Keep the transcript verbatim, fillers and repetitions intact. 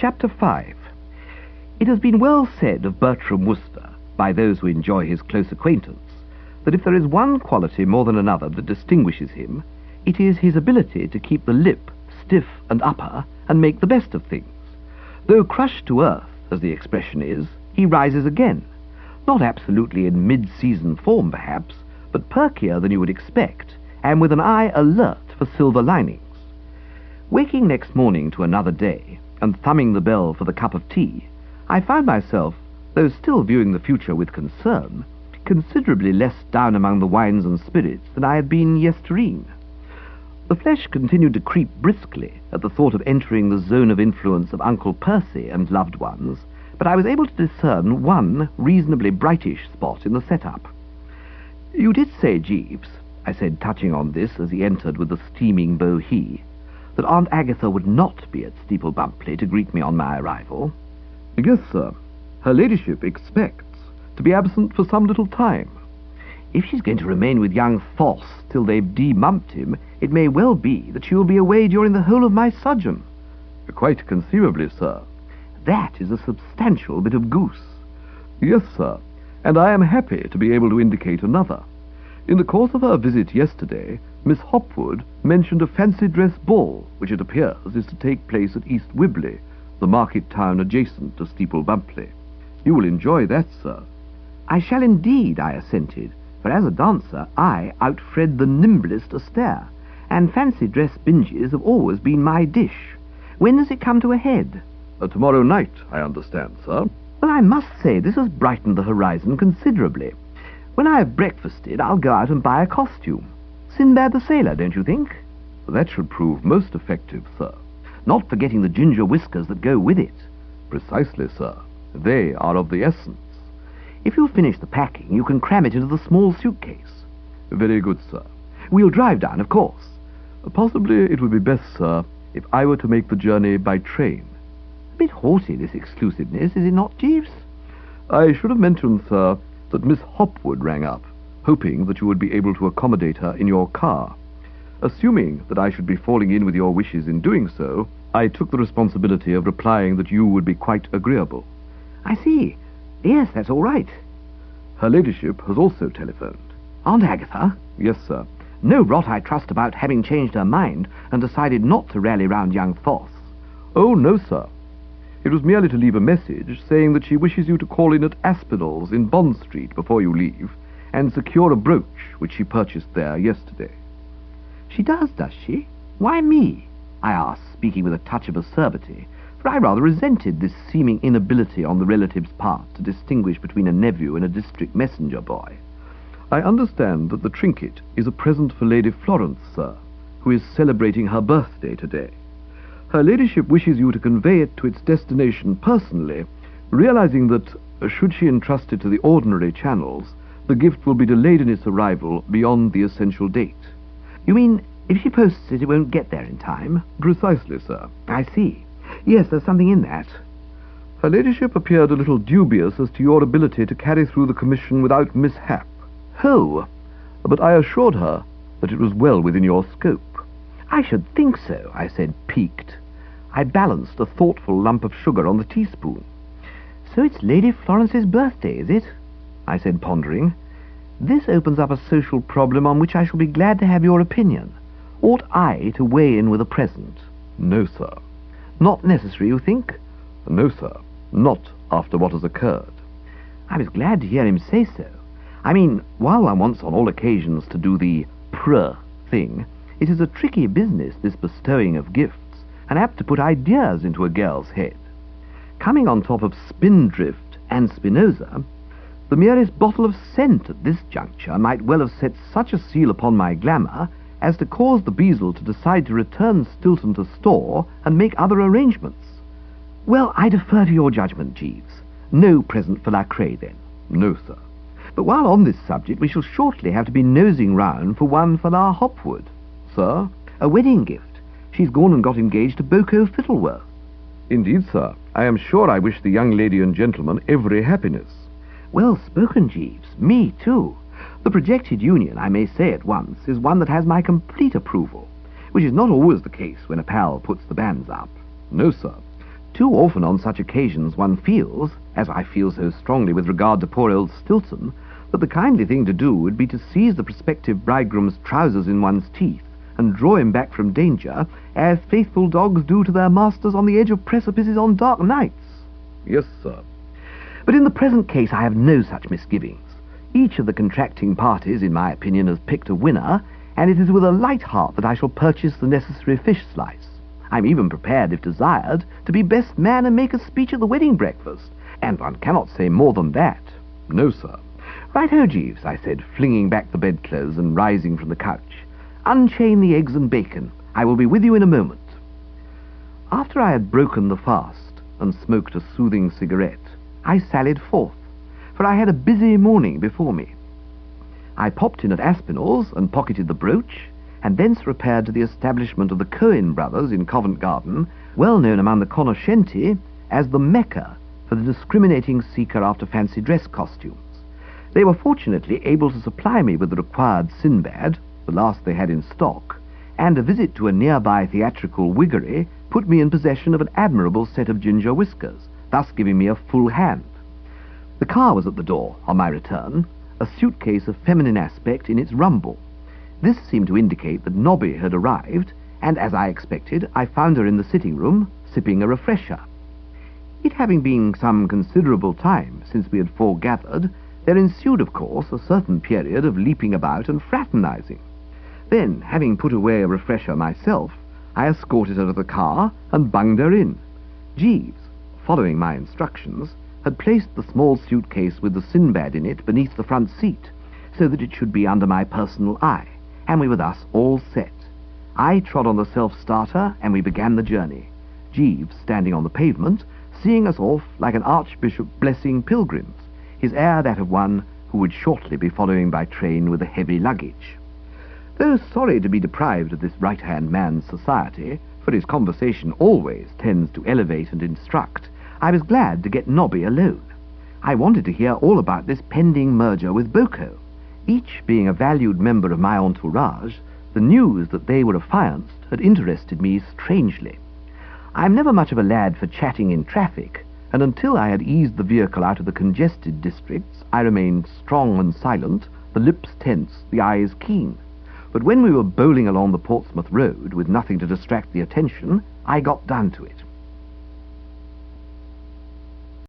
Chapter five. It has been well said of Bertram Wooster, by those who enjoy his close acquaintance, that if there is one quality more than another that distinguishes him, it is his ability to keep the lip stiff and upper and make the best of things. Though crushed to earth, as the expression is, he rises again, not absolutely in mid-season form perhaps, but perkier than you would expect, and with an eye alert for silver linings. Waking next morning to another day, and thumbing the bell for the cup of tea, I found myself, though still viewing the future with concern, considerably less down among the wines and spirits than I had been yestereen. The flesh continued to creep briskly at the thought of entering the zone of influence of Uncle Percy and loved ones, but I was able to discern one reasonably brightish spot in the set-up. "You did say, Jeeves," I said, touching on this as he entered with the steaming bohea, "that Aunt Agatha would not be at Steeple Bumpleigh to greet me on my arrival." "Yes, sir. Her ladyship expects to be absent for some little time." "If she's going to remain with young Foss till they've de-mumped him, it may well be that she will be away during the whole of my sojourn." "Quite conceivably, sir." "That is a substantial bit of goose." "Yes, sir, and I am happy to be able to indicate another. In the course of her visit yesterday, Miss Hopwood mentioned a fancy dress ball, which it appears is to take place at East Wibley, the market town adjacent to Steeple Bumpleigh. You will enjoy that, sir." "I shall indeed," I assented, for as a dancer I outfred the nimblest Astaire, and fancy dress binges have always been my dish. When does it come to a head? Uh, tomorrow night, I understand, sir." "Well, I must say this has brightened the horizon considerably. When I have breakfasted, I'll go out and buy a costume. Sinbad the Sailor, don't you think?" "That should prove most effective, sir." "Not forgetting the ginger whiskers that go with it." "Precisely, sir. They are of the essence." "If you finish the packing, you can cram it into the small suitcase." "Very good, sir." "We'll drive down, of course." "Possibly it would be best, sir, if I were to make the journey by train." "A bit haughty, this exclusiveness, is it not, Jeeves?" "I should have mentioned, sir, that Miss Hopwood rang up, hoping that you would be able to accommodate her in your car. Assuming that I should be falling in with your wishes in doing so, I took the responsibility of replying that you would be quite agreeable." "I see. Yes, that's all right." "Her ladyship has also telephoned." "Aunt Agatha?" "Yes, sir." "No rot, I trust, about having changed her mind and decided not to rally round young Foss?" "Oh, no, sir. It was merely to leave a message saying that she wishes you to call in at Aspinall's in Bond Street before you leave and secure a brooch which she purchased there yesterday." "She does, does she? Why me?" I asked, speaking with a touch of acerbity, for I rather resented this seeming inability on the relative's part to distinguish between a nephew and a district messenger boy. "I understand that the trinket is a present for Lady Florence, sir, who is celebrating her birthday today. Her ladyship wishes you to convey it to its destination personally, realizing that, should she entrust it to the ordinary channels, the gift will be delayed in its arrival beyond the essential date." "You mean, if she posts it, it won't get there in time?" "Precisely, sir." "I see. Yes, there's something in that." "Her ladyship appeared a little dubious as to your ability to carry through the commission without mishap." "Who?" "But I assured her that it was well within your scope." "I should think so," I said, piqued. I balanced a thoughtful lump of sugar on the teaspoon. "So it's Lady Florence's birthday, is it?" I said, pondering. "This opens up a social problem on which I shall be glad to have your opinion. Ought I to weigh in with a present?" "No, sir." "Not necessary, you think?" "No, sir. Not after what has occurred." I was glad to hear him say so. I mean, while one wants on all occasions to do the pr thing, it is a tricky business, this bestowing of gifts, and apt to put ideas into a girl's head. Coming on top of Spindrift and Spinoza, the merest bottle of scent at this juncture might well have set such a seal upon my glamour as to cause the Beazle to decide to return Stilton to store and make other arrangements. Well, I defer to your judgment, Jeeves. No present for Lacret, then?" "No, sir." "But while on this subject, we shall shortly have to be nosing round for one for La Hopwood." "Sir?" "A wedding gift. She's gone and got engaged to Boko Fittleworth." "Indeed, sir. I am sure I wish the young lady and gentleman every happiness." "Well spoken, Jeeves. Me, too. The projected union, I may say at once, is one that has my complete approval, which is not always the case when a pal puts the banns up." "No, sir. Too often on such occasions one feels, as I feel so strongly with regard to poor old Stilton, that the kindly thing to do would be to seize the prospective bridegroom's trousers in one's teeth and draw him back from danger, as faithful dogs do to their masters on the edge of precipices on dark nights. Yes, sir. But in the present case I have no such misgivings. Each of the contracting parties, in my opinion, has picked a winner, and it is with a light heart that I shall purchase the necessary fish slice. I'm even prepared, if desired, to be best man and make a speech at the wedding breakfast, and one cannot say more than that. No, sir. Right-ho, Jeeves, I said, flinging back the bedclothes and rising from the couch. Unchain the eggs and bacon. I will be with you in a moment. After I had broken the fast and smoked a soothing cigarette, I sallied forth, for I had a busy morning before me. I popped in at Aspinall's and pocketed the brooch, and thence repaired to the establishment of the Cohen brothers in Covent Garden, well known among the cognoscenti as the Mecca for the discriminating seeker after fancy dress costumes. They were fortunately able to supply me with the required Sinbad, the last they had in stock, and a visit to a nearby theatrical wiggery put me in possession of an admirable set of ginger whiskers, thus giving me a full hand. The car was at the door on my return, a suitcase of feminine aspect in its rumble. This seemed to indicate that Nobby had arrived, and as I expected, I found her in the sitting room, sipping a refresher. It having been some considerable time since we had foregathered, there ensued, of course, a certain period of leaping about and fraternizing. Then, having put away a refresher myself, I escorted her to the car and bunged her in. Jeeves, following my instructions, had placed the small suitcase with the Sinbad in it beneath the front seat, so that it should be under my personal eye, and we were thus all set. I trod on the self-starter, and we began the journey, Jeeves standing on the pavement, seeing us off like an archbishop blessing pilgrims, his air that of one who would shortly be following by train with a heavy luggage. Though sorry to be deprived of this right-hand man's society, for his conversation always tends to elevate and instruct, I was glad to get Nobby alone. I wanted to hear all about this pending merger with Boko. Each being a valued member of my entourage, the news that they were affianced had interested me strangely. I am never much of a lad for chatting in traffic, and until I had eased the vehicle out of the congested districts, I remained strong and silent, the lips tense, the eyes keen. But when we were bowling along the Portsmouth Road with nothing to distract the attention, I got down to it.